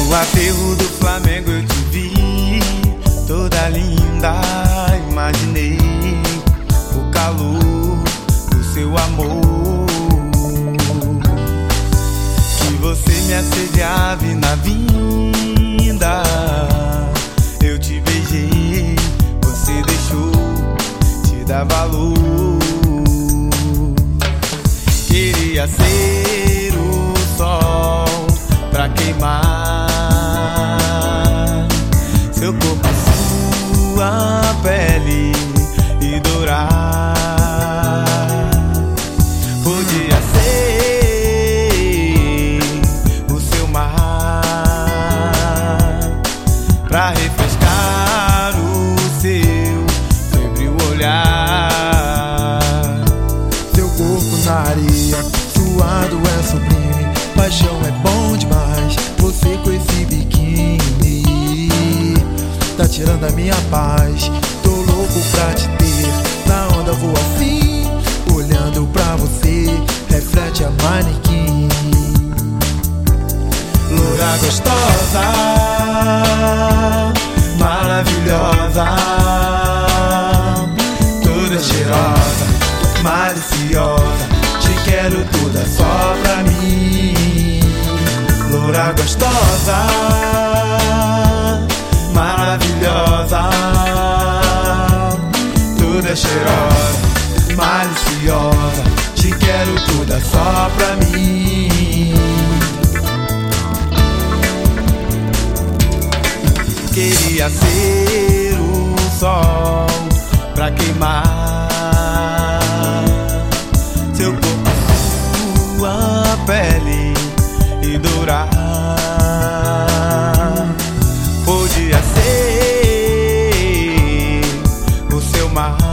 No aterro do Flamengo eu te vi, toda linda. Imaginei o calor do seu amor, que você me assediava e na vinda eu te beijei, você deixou te dar valor. Queria ser o sol pra queimar seu corpo, sua pele e dourar. Podia ser o seu mar pra refrescar o seu febril olhar. Seu corpo na areia, suado é sublime, paixão é bom demais. Você com esse biquíni tá tirando a minha paz. Tô louco pra te ter, na onda vou assim, olhando pra você, reflete a manequim. Loura gostosa, maravilhosa, toda cheirosa, maliciosa, te quero toda só pra mim. Loura gostosa, maravilhosa, toda cheirosa, maliciosa, te quero toda só pra mim. Queria ser o sol pra queimar seu corpo, sua pele e dourar. Podia ser o seu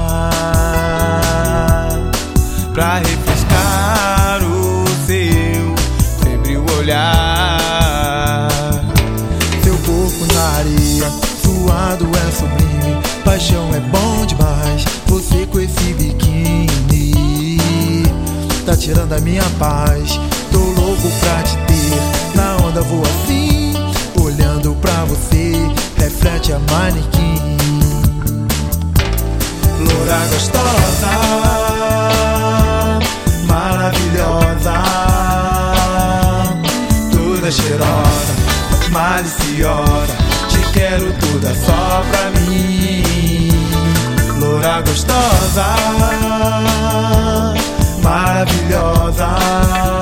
mar pra refrescar o seu febril olhar. Seu corpo na areia, suado é sublime, paixão é bom demais. Você com esse biquíni tá tirando a minha paz. Tô louco pra te ter, na onda vou assim, olhando pra você, reflete a manequim. Loura gostosa, maravilhosa, toda cheirosa, maliciosa, te quero toda só pra mim. Loura gostosa, maravilhosa,